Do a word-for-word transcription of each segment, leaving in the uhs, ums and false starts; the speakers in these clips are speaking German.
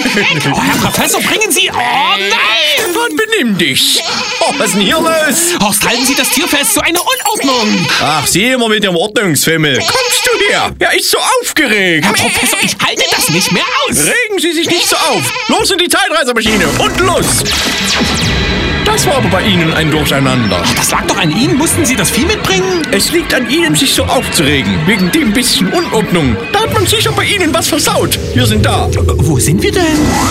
Oh, Herr Professor, bringen Sie... Oh, nein! Mann, benimm dich. Oh, was ist denn hier los? Horst, halten Sie das Tier fest, so eine Unordnung. Ach, Sie immer mit dem Ordnungsfimmel. Kommst du her? Er ist so aufgeregt. Herr Professor, ich halte das nicht mehr aus. Regen Sie sich nicht so auf. Los in die Zeitreisemaschine und los. Das war aber bei Ihnen ein Durcheinander. Das lag doch an Ihnen. Mussten Sie das Vieh mitbringen? Es liegt an Ihnen, sich so aufzuregen. Wegen dem bisschen Unordnung. Da hat man sicher bei Ihnen was versaut. Wir sind da. Wo sind wir denn?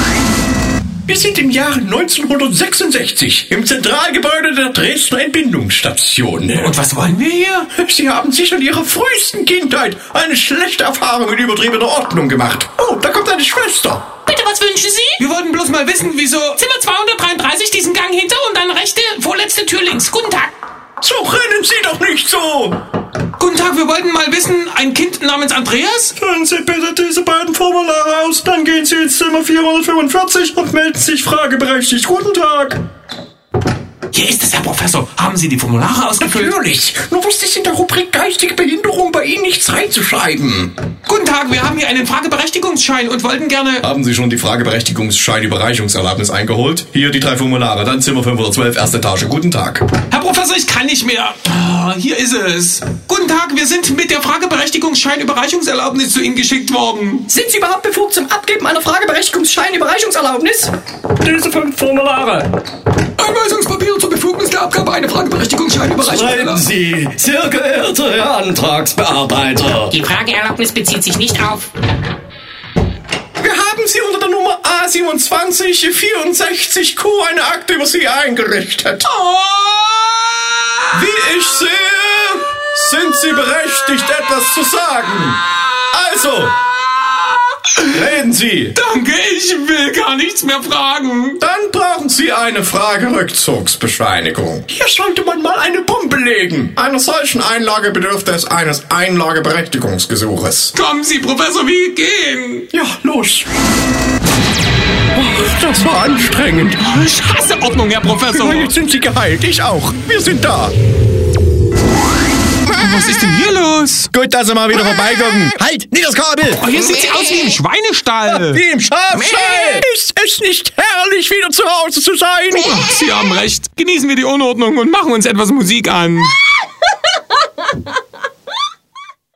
Wir sind im Jahre neunzehnhundertsechsundsechzig im Zentralgebäude der Dresdner Entbindungsstation. Und was wollen wir hier? Sie haben sicher in Ihrer frühesten Kindheit eine schlechte Erfahrung mit übertriebener Ordnung gemacht. Oh, da kommt eine Schwester. Bitte, was wünschen Sie? Wir wollten bloß mal wissen, wieso... Zimmer zweihundertdreiunddreißig, diesen Gang hinter und dann rechte, vorletzte Tür links. Guten Tag. So rennen Sie doch nicht so. Guten Tag, wir wollten mal wissen, ein Kind namens Andreas? Füllen Sie bitte diese beiden Formulare aus, dann gehen Sie ins Zimmer vierhundertfünfundvierzig und melden sich frageberechtigt. Guten Tag. Hier ist es, Herr Professor. Haben Sie die Formulare ausgefüllt? Natürlich. Nur was ist in der Rubrik geistige Behinderung bei Ihnen nichts reinzuschreiben? Guten Tag, wir haben hier einen Frageberechtigungsschein und wollten gerne... Haben Sie schon die Frageberechtigungsschein-Überreichungserlaubnis eingeholt? Hier die drei Formulare, dann Zimmer fünfhundertzwölf, erste Etage. Guten Tag. Herr Professor, ich kann nicht mehr. Oh, hier ist es. Guten Tag, wir sind mit der Frageberechtigungsschein-Überreichungserlaubnis zu Ihnen geschickt worden. Sind Sie überhaupt befugt zum Abgeben einer Frageberechtigungsschein-Überreichungserlaubnis? Diese fünf Formulare. Einweisungspapiere zur Befugnis der Abgabe einer Frageberechtigungsschein-Überreichungserlaubnis. Sie, sehr geehrte Herr Antragsbearbeiter. Die Frageerlaubnis bezieht sich nicht auf... Wir haben Sie unter der Nummer A siebenundzwanzig vierundsechzig Q eine Akte über Sie eingerichtet. Oh! Wie ich sehe, sind Sie berechtigt, etwas zu sagen. Also, reden Sie. Danke, ich will gar nichts mehr fragen. Dann brauchen Sie eine Fragerückzugsbescheinigung. Hier sollte man mal eine Bombe legen. Einer solchen Einlage bedürfte es eines Einlageberechtigungsgesuches. Kommen Sie, Professor, wir gehen. Ja, los. Ach, das war anstrengend. Ich hasse Ordnung, Herr Professor. Jetzt sind Sie geheilt, ich auch. Wir sind da. Was ist denn hier los? Gut, dass Sie mal wieder vorbeigucken. Halt, nicht das Kabel. Oh, hier sieht sie aus wie im Schweinestall. Wie im Schafstall. Ist es nicht herrlich, wieder zu Hause zu sein? Ach, Sie haben recht. Genießen wir die Unordnung und machen uns etwas Musik an.